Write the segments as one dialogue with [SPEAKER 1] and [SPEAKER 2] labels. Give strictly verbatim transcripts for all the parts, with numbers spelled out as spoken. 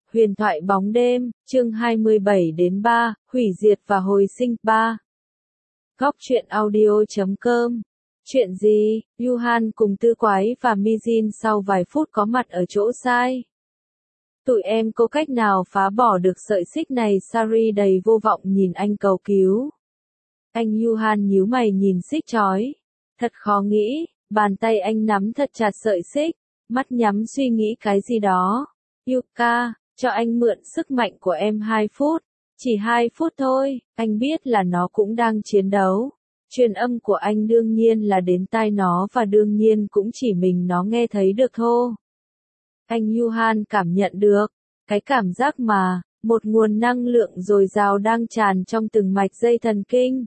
[SPEAKER 1] Huyền thoại bóng đêm, chương hai mươi bảy đến ba, hủy diệt và hồi sinh, ba. Góc truyện audio chấm com. Chuyện gì? Yuhan cùng Tư Quái và Mijin sau vài phút có mặt ở chỗ sai. Tụi em có cách nào phá bỏ được sợi xích này? Sari đầy vô vọng nhìn anh cầu cứu. Anh Yuhan nhíu mày nhìn xích trói. Thật khó nghĩ, bàn tay anh nắm thật chặt sợi xích, mắt nhắm suy nghĩ cái gì đó. Yuka, cho anh mượn sức mạnh của em hai phút. Chỉ hai phút thôi, anh biết là nó cũng đang chiến đấu. Truyền âm của anh đương nhiên là đến tai nó và đương nhiên cũng chỉ mình nó nghe thấy được thôi. Anh Yuhan cảm nhận được, cái cảm giác mà, một nguồn năng lượng dồi dào đang tràn trong từng mạch dây thần kinh.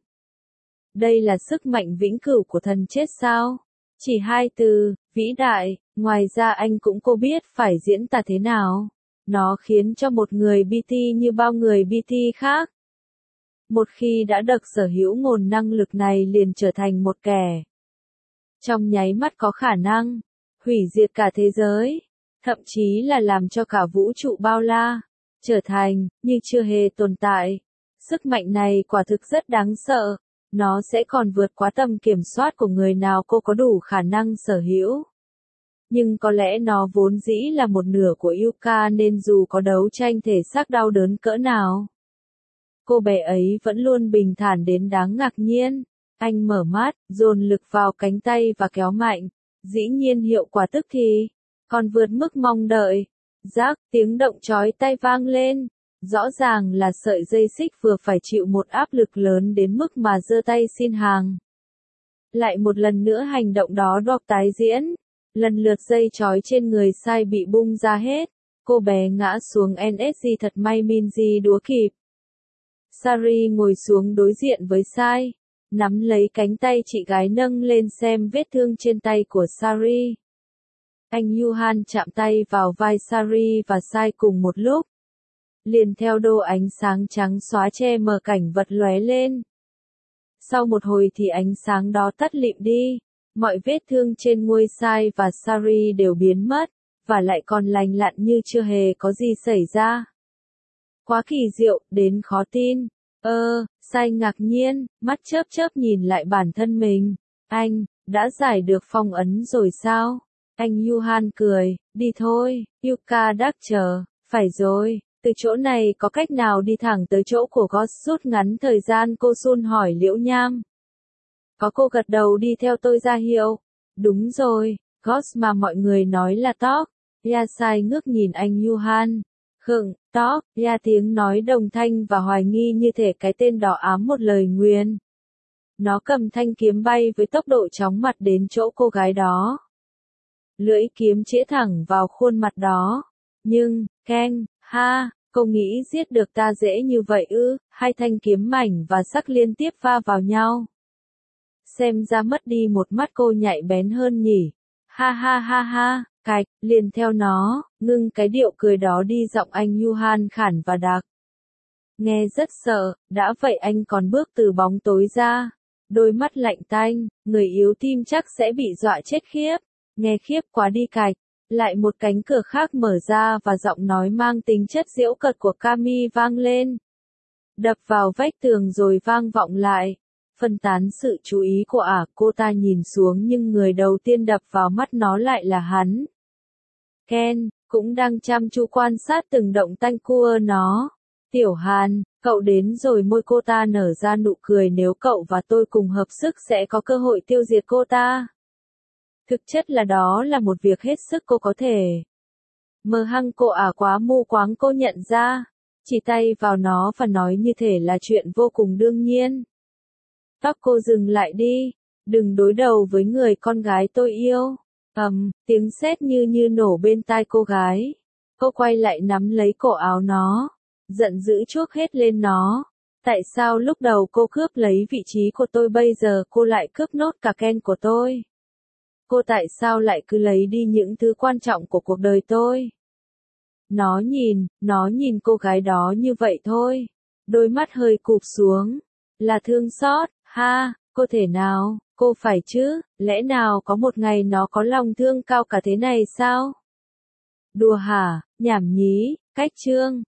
[SPEAKER 1] Đây là sức mạnh vĩnh cửu của thần chết sao? Chỉ hai từ, vĩ đại, ngoài ra anh cũng cô biết phải diễn tả thế nào. Nó khiến cho một người bê tê như bao người bê tê khác. Một khi đã được sở hữu nguồn năng lực này liền trở thành một kẻ. Trong nháy mắt có khả năng, hủy diệt cả thế giới, thậm chí là làm cho cả vũ trụ bao la, trở thành, như chưa hề tồn tại. Sức mạnh này quả thực rất đáng sợ, nó sẽ còn vượt quá tầm kiểm soát của người nào cô có đủ khả năng sở hữu. Nhưng có lẽ nó vốn dĩ là một nửa của Yuka nên dù có đấu tranh thể xác đau đớn cỡ nào, cô bé ấy vẫn luôn bình thản đến đáng ngạc nhiên. Anh mở mắt, dồn lực vào cánh tay và kéo mạnh. Dĩ nhiên hiệu quả tức thì còn vượt mức mong đợi. Rác, tiếng động chói tai vang lên. Rõ ràng là sợi dây xích vừa phải chịu một áp lực lớn đến mức mà giơ tay xin hàng. Lại một lần nữa hành động đó đọc tái diễn. Lần lượt dây trói trên người Sai bị bung ra hết. Cô bé ngã xuống en ét giê, thật may Minji đúa kịp. Sari ngồi xuống đối diện với Sai, nắm lấy cánh tay chị gái nâng lên xem vết thương trên tay của Sari. Anh Yuhan chạm tay vào vai Sari và Sai cùng một lúc. Liền theo đô ánh sáng trắng xóa che mờ cảnh vật lóe lên. Sau một hồi thì ánh sáng đó tắt lịm đi. Mọi vết thương trên môi Sai và Sari đều biến mất, và lại còn lành lặn như chưa hề có gì xảy ra. Quá kỳ diệu, đến khó tin. Ơ, Sai ngạc nhiên, mắt chớp chớp nhìn lại bản thân mình. Anh, đã giải được phong ấn rồi sao? Anh Yuhan cười, đi thôi, Yuka đắc chờ, phải rồi, từ chỗ này có cách nào đi thẳng tới chỗ của Ghost rút ngắn thời gian? Cô Sun hỏi Liễu Nham. Có, cô gật đầu đi theo tôi ra hiệu. Đúng rồi, Ghost mà mọi người nói là Tóc. Yasai ngước nhìn anh Yuhan. Khựng, Tóc, Ya tiếng nói đồng thanh và hoài nghi như thể cái tên đỏ ám một lời nguyền. Nó cầm thanh kiếm bay với tốc độ chóng mặt đến chỗ cô gái đó. Lưỡi kiếm chĩa thẳng vào khuôn mặt đó. Nhưng, Ken, ha, cô nghĩ giết được ta dễ như vậy ư? Hai thanh kiếm mảnh và sắc liên tiếp va vào nhau. Xem ra mất đi một mắt cô nhạy bén hơn nhỉ. Ha ha ha ha, cạch, liền theo nó, ngưng cái điệu cười đó đi, giọng anh Yuhan khản và đặc. Nghe rất sợ, đã vậy anh còn bước từ bóng tối ra. Đôi mắt lạnh tanh, người yếu tim chắc sẽ bị dọa chết khiếp. Nghe khiếp quá đi cạch. Lại một cánh cửa khác mở ra và giọng nói mang tính chất giễu cợt của Kami vang lên. Đập vào vách tường rồi vang vọng lại. Phân tán sự chú ý của ả, cô ta nhìn xuống nhưng người đầu tiên đập vào mắt nó lại là hắn. Ken, cũng đang chăm chú quan sát từng động tanh cua nó. Tiểu Hàn, cậu đến rồi. Môi cô ta nở ra nụ cười, nếu cậu và tôi cùng hợp sức sẽ có cơ hội tiêu diệt cô ta. Thực chất là đó là một việc hết sức cô có thể. Mờ hăng cô ả quá mù quáng, cô nhận ra. Chỉ tay vào nó và nói như thể là chuyện vô cùng đương nhiên. Tóc, cô dừng lại đi, đừng đối đầu với người con gái tôi yêu. Ầm, um, tiếng sét như như nổ bên tai cô gái. Cô quay lại nắm lấy cổ áo nó, giận dữ chuốc hết lên nó. Tại sao lúc đầu cô cướp lấy vị trí của tôi, bây giờ cô lại cướp nốt cả Ken của tôi? Cô tại sao lại cứ lấy đi những thứ quan trọng của cuộc đời tôi? Nó nhìn, nó nhìn cô gái đó như vậy thôi. Đôi mắt hơi cụp xuống. Là thương xót. Ha, cô thể nào, cô phải chứ, lẽ nào có một ngày nó có lòng thương cao cả thế này sao? Đùa hả, nhảm nhí, Cách chương